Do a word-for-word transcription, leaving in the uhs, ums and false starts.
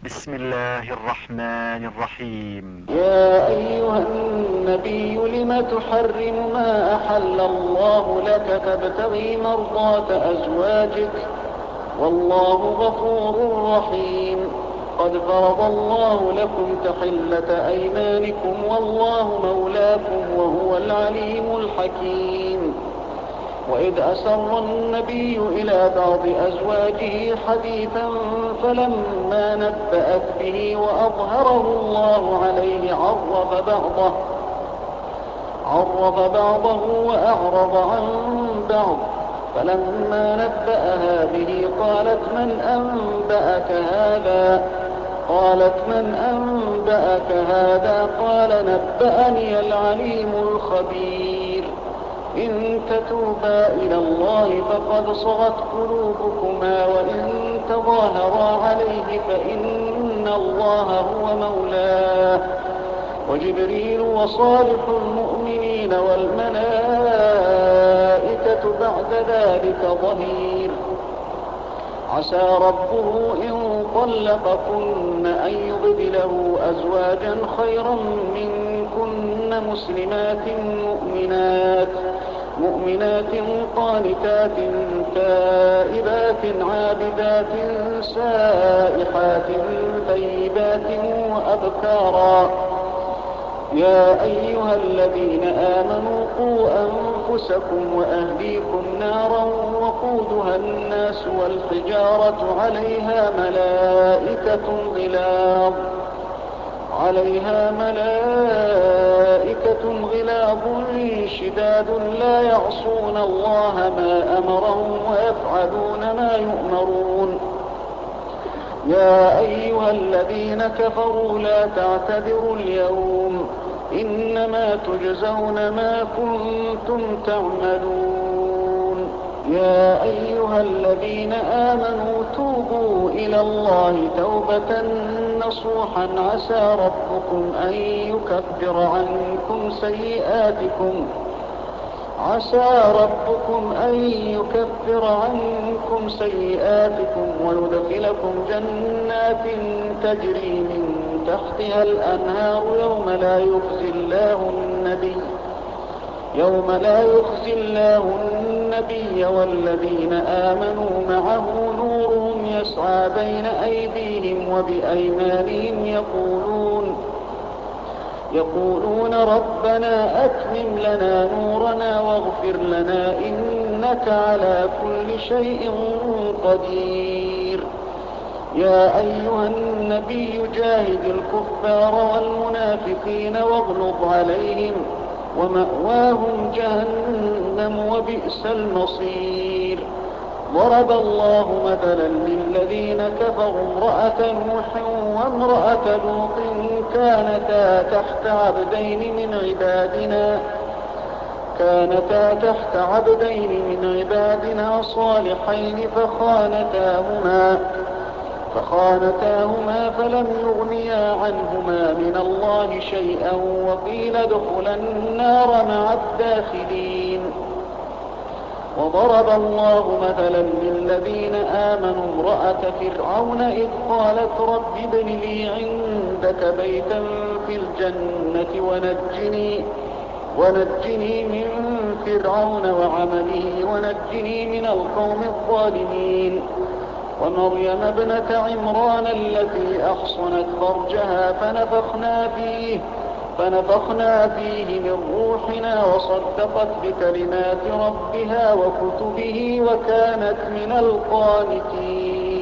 بسم الله الرحمن الرحيم. يا أيها النبي لم تحرم ما أحل الله لك تبتغي مرضات أزواجك والله غفور رحيم. قد فرض الله لكم تحلة أيمانكم والله مولاكم وهو العليم الحكيم. وإذ أسر النبي إلى بعض أزواجه حديثا فلما نبأت به وأظهره الله عليه عرف بعضه عرف بعضه وأعرض عن بعض. فلما نبأها به قالت من أنبأك هذا قالت من أنبأك هذا قال نبأني العليم الخبير. إن تتوبا إلى الله فقد صغت قلوبكما وإن تظاهرا عليه فإن الله هو مولاه وجبريل وصالح المؤمنين والملائكة بعد ذلك ظهير. عسى ربه إن طلقكن أن يبدله أزواجا خيرا منكن مسلمات مؤمنات مؤمنات قانتات تائبات عابدات سائحات ثيبات وأبكارا. يا أيها الذين آمنوا قوا أنفسكم وأهليكم نارا وقودها الناس والحجارة عليها ملائكة غلاظ عليها ملائكة غلاظ شداد لا يعصون الله ما أمرهم ويفعلون ما يؤمرون. يا أيها الذين كفروا لا تعتذروا اليوم إنما تجزون ما كنتم تعملون. يا أيها الذين آمنوا توبوا إلى الله توبة نصوحا عسى ربكم أن يكفر عنكم سيئاتكم عسى ربكم أن يكفر عنكم سيئاتكم ويدخلكم جنات تجري من تحتها الأنهار يوم لا يخزي الله النبي يوم لا يخزي الله النبي والذين آمنوا معه نورهم يسعى بين أيديهم وبأيمانهم يقولون يقولون ربنا أتمم لنا نورنا واغفر لنا إنك على كل شيء قدير. يا أيها النبي جاهد الكفار والمنافقين واغلظ عليهم ومأواهم جهنم وبئس المصير. ضرب الله مثلا للذين كفروا امرأة نوح وامرأة لوط كانتا تحت عبدين من عبادنا كانتا تحت عبدين من عبادنا صالحين فخانتاهما فخانتاهما فلم يغنيا عنهما من الله شيئا وقيل ادخلا النار مع الداخلين. وضرب الله مثلا للذين آمنوا امرأة فرعون إذ قالت رب ابن لي عندك بيتا في الجنة ونجني ونجني من فرعون وعمله ونجني من القوم الظالمين. ومريم ابنة عمران التي أحصنت فرجها فنفخنا فيه فنفخنا فيه من روحنا وصدقت بكلمات ربها وكتبه وكانت من القانتين.